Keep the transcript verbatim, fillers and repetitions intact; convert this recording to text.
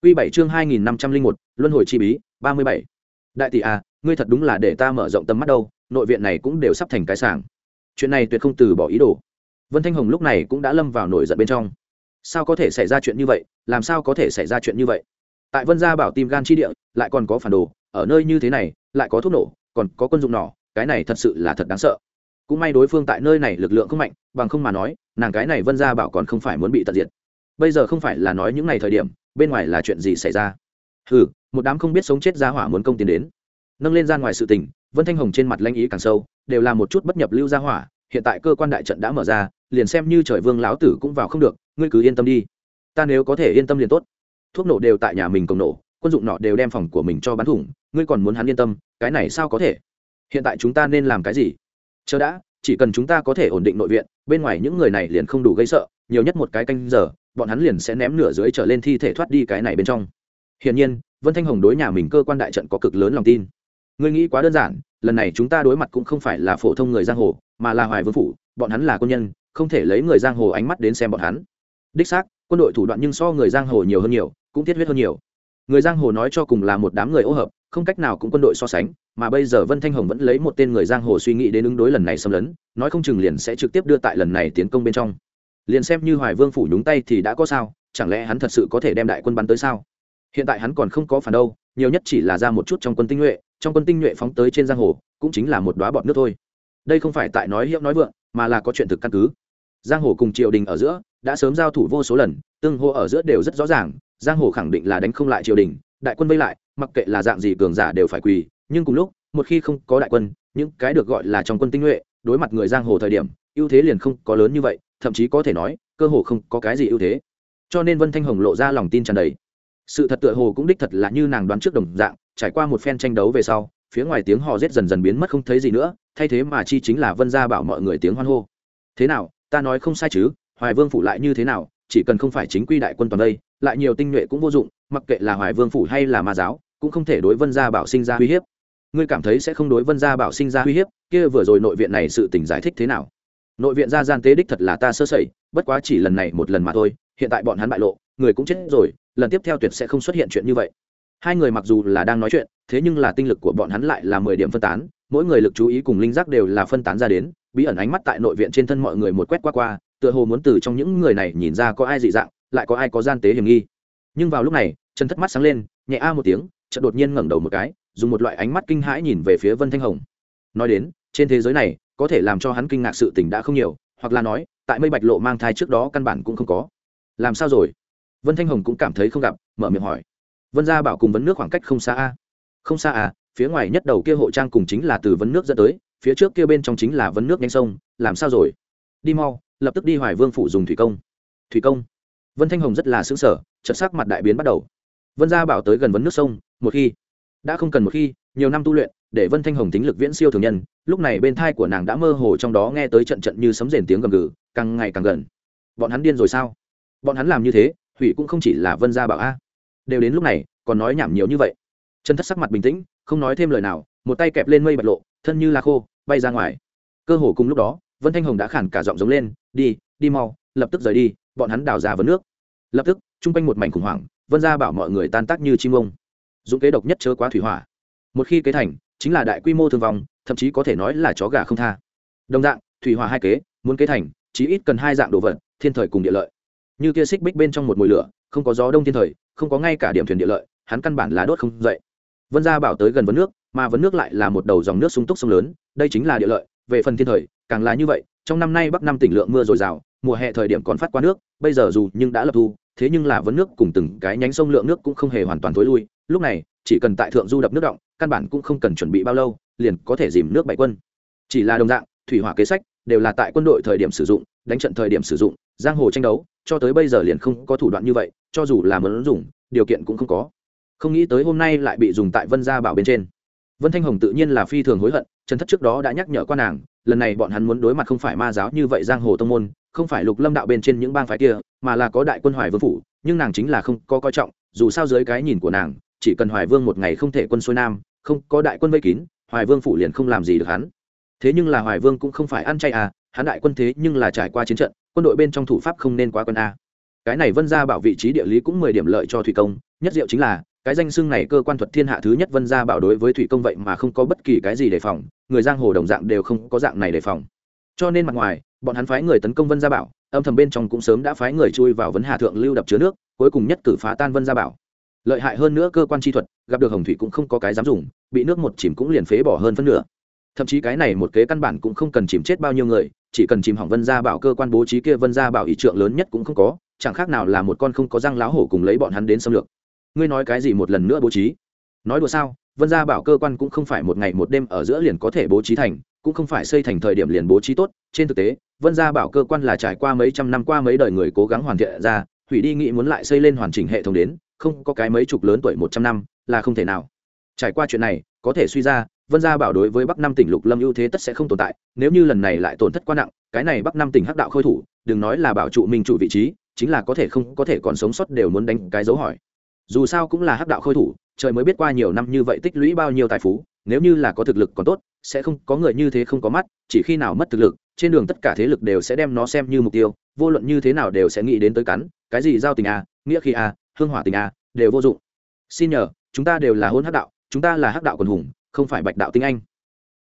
Quy bảy chương hai nghìn năm trăm linh một, luân hồi chi bí, ba mươi bảy. Đại tỷ à, ngươi thật đúng là để ta mở rộng tầm mắt đâu, nội viện này cũng đều sắp thành cái sảng. Chuyện này tuyệt không từ bỏ ý đồ. Vân Thanh Hồng lúc này cũng đã lâm vào nổi giận bên trong. Sao có thể xảy ra chuyện như vậy, làm sao có thể xảy ra chuyện như vậy? Tại Vân gia bảo tim gan chi địa, lại còn có phản đồ, ở nơi như thế này, lại có thuốc nổ, còn có quân dụng nỏ, cái này thật sự là thật đáng sợ. Cũng may đối phương tại nơi này lực lượng không mạnh, bằng không mà nói, nàng cái này Vân gia bảo còn không phải muốn bị tận diệt. Bây giờ không phải là nói những ngày thời điểm, bên ngoài là chuyện gì xảy ra? Hừ, một đám không biết sống chết gia hỏa muốn công tiến đến. Nâng lên ra ngoài sự tình, Vân Thanh Hồng trên mặt lãnh ý càng sâu, đều là một chút bất nhập lưu gia hỏa, hiện tại cơ quan đại trận đã mở ra, liền xem như trời vương lão tử cũng vào không được, ngươi cứ yên tâm đi. Ta nếu có thể yên tâm liền tốt. Thuốc nổ đều tại nhà mình công nổ, quân dụng nọ đều đem phòng của mình cho bắn thủng, ngươi còn muốn hắn yên tâm, cái này sao có thể? Hiện tại chúng ta nên làm cái gì? Chờ đã, chỉ cần chúng ta có thể ổn định nội viện, bên ngoài những người này liền không đủ gây sợ, nhiều nhất một cái canh giờ, bọn hắn liền sẽ ném nửa dưới trở lên thi thể thoát đi cái này bên trong. Hiển nhiên, Vân Thanh Hồng đối nhà mình cơ quan đại trận có cực lớn lòng tin. Ngươi nghĩ quá đơn giản, lần này chúng ta đối mặt cũng không phải là phổ thông người giang hồ, mà là Hoài Vương phủ, bọn hắn là quân nhân, không thể lấy người giang hồ ánh mắt đến xem bọn hắn. Đích xác, quân đội thủ đoạn nhưng so người giang hồ nhiều hơn nhiều, cũng thiết huyết hơn nhiều. Người giang hồ nói cho cùng là một đám người ô hợp, không cách nào cũng quân đội so sánh, mà bây giờ Vân Thanh Hồng vẫn lấy một tên người giang hồ suy nghĩ đến ứng đối lần này xâm lấn, nói không chừng liền sẽ trực tiếp đưa tại lần này tiến công bên trong. Liền xem như Hoài Vương phủ nhúng tay thì đã có sao, chẳng lẽ hắn thật sự có thể đem đại quân bắn tới sao? Hiện tại hắn còn không có phản đâu, nhiều nhất chỉ là ra một chút trong quân tinh nhuệ, trong quân tinh nhuệ phóng tới trên giang hồ, cũng chính là một đóa bọt nước thôi. Đây không phải tại nói hiệu nói vượng, mà là có chuyện thực căn cứ. Giang hồ cùng triều đình ở giữa đã sớm giao thủ vô số lần, tương hô ở giữa đều rất rõ ràng, giang hồ khẳng định là đánh không lại triều đình, đại quân vây lại, mặc kệ là dạng gì cường giả đều phải quỳ, nhưng cùng lúc, một khi không có đại quân, những cái được gọi là trong quân tinh nhuệ, đối mặt người giang hồ thời điểm, ưu thế liền không có lớn như vậy, thậm chí có thể nói, cơ hồ không có cái gì ưu thế. Cho nên Vân Thanh Hồng lộ ra lòng tin tràn đầy. Sự thật tựa hồ cũng đích thật là như nàng đoán trước đồng dạng, trải qua một phen tranh đấu về sau, phía ngoài tiếng hò rết dần dần biến mất không thấy gì nữa, thay thế mà chi chính là Vân gia bảo mọi người tiếng hoan hô. Thế nào, ta nói không sai chứ? Hoài Vương phủ lại như thế nào, chỉ cần không phải chính quy đại quân toàn đây, lại nhiều tinh nhuệ cũng vô dụng, mặc kệ là Hoài Vương phủ hay là ma giáo, cũng không thể đối Vân gia bảo sinh ra uy hiếp. Ngươi cảm thấy sẽ không đối Vân gia bảo sinh ra uy hiếp, kia vừa rồi nội viện này sự tình giải thích thế nào? Nội viện gia gian tế đích thật là ta sơ sẩy, bất quá chỉ lần này một lần mà thôi, hiện tại bọn hắn bại lộ, người cũng chết rồi, lần tiếp theo tuyệt sẽ không xuất hiện chuyện như vậy. Hai người mặc dù là đang nói chuyện, thế nhưng là tinh lực của bọn hắn lại là mười điểm phân tán, mỗi người lực chú ý cùng linh giác đều là phân tán ra đến, bí ẩn ánh mắt tại nội viện trên thân mọi người một quét qua qua, tựa hồ muốn từ trong những người này nhìn ra có ai dị dạng, lại có ai có gian tế hiểm nghi. Nhưng vào lúc này, Trần Thất mắt sáng lên, nhẹ a một tiếng, chợt đột nhiên ngẩng đầu một cái, dùng một loại ánh mắt kinh hãi nhìn về phía Vân Thanh Hồng. Nói đến, trên thế giới này, có thể làm cho hắn kinh ngạc sự tình đã không nhiều, hoặc là nói, tại Mây Bạch Lộ mang thai trước đó căn bản cũng không có. Làm sao rồi? Vân Thanh Hồng cũng cảm thấy không gặp, mở miệng hỏi. Vân gia bảo cùng vấn nước khoảng cách không xa a. Không xa à, phía ngoài nhất đầu kia hộ trang cùng chính là từ vấn nước dẫn tới, phía trước kia bên trong chính là vấn nước nhanh sông, làm sao rồi? Đi mau, lập tức đi Hoài Vương phủ dùng thủy công. Thủy công? Vân Thanh Hồng rất là sững sờ, chợt sắc mặt đại biến bắt đầu. Vân gia bảo tới gần vấn nước sông, một khi đã không cần một khi, nhiều năm tu luyện, để Vân Thanh Hồng tính lực viễn siêu thường nhân, lúc này bên thai của nàng đã mơ hồ trong đó nghe tới trận trận như sấm rền tiếng gầm gừ, càng ngày càng gần. Bọn hắn điên rồi sao? Bọn hắn làm như thế, hủy cũng không chỉ là Vân gia bảo a. Đều đến lúc này, còn nói nhảm nhiều như vậy. Trần Thất sắc mặt bình tĩnh, không nói thêm lời nào, một tay kẹp lên Mây Bạch Lộ, thân như là khô, bay ra ngoài. Cơ hồ cùng lúc đó, Vân Thanh Hồng đã khản cả giọng giống lên, "Đi, đi mau, lập tức rời đi." Bọn hắn đào ra vấn nước. Lập tức, trung quanh một mảnh khủng hoảng, Vân gia bảo mọi người tan tác như chim ông. Dụng kế độc nhất chớ quá thủy hỏa. Một khi kế thành, chính là đại quy mô thương vong, thậm chí có thể nói là chó gà không tha. Đồng dạng, thủy hỏa hai kế, muốn kế thành, chí ít cần hai dạng đồ vật, thiên thời cùng địa lợi. Như kia xích bích bên trong một mùi lửa, không có gió đông thiên thời, không có ngay cả điểm thuyền địa lợi, hắn căn bản là đốt không dậy. Vân gia bảo tới gần vấn nước, mà vấn nước lại là một đầu dòng nước sung túc sông lớn, đây chính là địa lợi. Về phần thiên thời, càng là như vậy, trong năm nay Bắc Nam tỉnh lượng mưa dồi dào, mùa hè thời điểm còn phát qua nước, bây giờ dù nhưng đã lập thu, thế nhưng là vấn nước cùng từng cái nhánh sông lượng nước cũng không hề hoàn toàn tối lui, lúc này, chỉ cần tại thượng du đập nước động, căn bản cũng không cần chuẩn bị bao lâu, liền có thể dìm nước bảy quân. Chỉ là đồng dạng, thủy hỏa kế sách đều là tại quân đội thời điểm sử dụng, đánh trận thời điểm sử dụng, giang hồ tranh đấu, cho tới bây giờ liền không có thủ đoạn như vậy, cho dù là muốn dùng, điều kiện cũng không có. Không nghĩ tới hôm nay lại bị dùng tại Vân gia bảo bên trên. Vân Thanh Hồng tự nhiên là phi thường hối hận, Trần Thất trước đó đã nhắc nhở qua nàng, lần này bọn hắn muốn đối mặt không phải ma giáo như vậy giang hồ tông môn, không phải Lục Lâm đạo bên trên những bang phái kia, mà là có đại quân Hoài Vương phủ, nhưng nàng chính là không có coi trọng, dù sao dưới cái nhìn của nàng, chỉ cần Hoài Vương một ngày không thể quân xuôi nam, không có đại quân vây kín, Hoài Vương phủ liền không làm gì được hắn. Thế nhưng là Hoài Vương cũng không phải ăn chay à, hắn đại quân thế nhưng là trải qua chiến trận, quân đội bên trong thủ pháp không nên quá quân a. cái này vân gia bảo vị trí địa lý cũng mười điểm lợi cho thủy công. Nhất diệu chính là cái danh xưng này cơ quan thuật thiên hạ thứ nhất vân gia bảo đối với thủy công vậy mà không có bất kỳ cái gì đề phòng, người giang hồ đồng dạng đều không có dạng này đề phòng. Cho nên mặt ngoài bọn hắn phái người tấn công vân gia bảo, âm thầm bên trong cũng sớm đã phái người chui vào vấn hà thượng lưu đập chứa nước, cuối cùng nhất cử phá tan vân gia bảo. Lợi hại hơn nữa cơ quan chi thuật, gặp được hồng thủy cũng không có cái dám dùng, bị nước một chìm cũng liền phế bỏ hơn phân nửa. Thậm chí cái này một kế căn bản cũng không cần chìm chết bao nhiêu người, chỉ cần chìm hỏng vân gia bảo cơ quan bố trí kia vân gia bảo ý trượng lớn nhất cũng không có, chẳng khác nào là một con không có răng láo hổ cùng lấy bọn hắn đến xâm lược. Ngươi nói cái gì một lần nữa bố trí? Nói đùa sao? Vân gia bảo cơ quan cũng không phải một ngày một đêm ở giữa liền có thể bố trí thành, cũng không phải xây thành thời điểm liền bố trí tốt. Trên thực tế, vân gia bảo cơ quan là trải qua mấy trăm năm qua mấy đời người cố gắng hoàn thiện ra, hủy đi nghĩ muốn lại xây lên hoàn chỉnh hệ thống đến, không có cái mấy chục lớn tuổi một trăm năm là không thể nào. Trải qua chuyện này, có thể suy ra, vân gia bảo đối với bắc nam tỉnh lục lâm ưu thế tất sẽ không tồn tại. Nếu như lần này lại tổn thất quá nặng, cái này bắc nam tỉnh hắc đạo khôi thủ, đừng nói là bảo trụ minh chủ vị trí, chính là có thể không có thể còn sống sót đều muốn đánh cái dấu hỏi. Dù sao cũng là hắc đạo khôi thủ, trời mới biết qua nhiều năm như vậy tích lũy bao nhiêu tài phú, nếu như là có thực lực còn tốt, sẽ không có người như thế không có mắt, chỉ khi nào mất thực lực, trên đường tất cả thế lực đều sẽ đem nó xem như mục tiêu, vô luận như thế nào đều sẽ nghĩ đến tới cắn, cái gì giao tình a, nghĩa khi a, hương hỏa tình a, đều vô dụng. Xin nhờ, chúng ta đều là hôn hắc đạo, chúng ta là hắc đạo quần hùng, không phải bạch đạo tinh anh.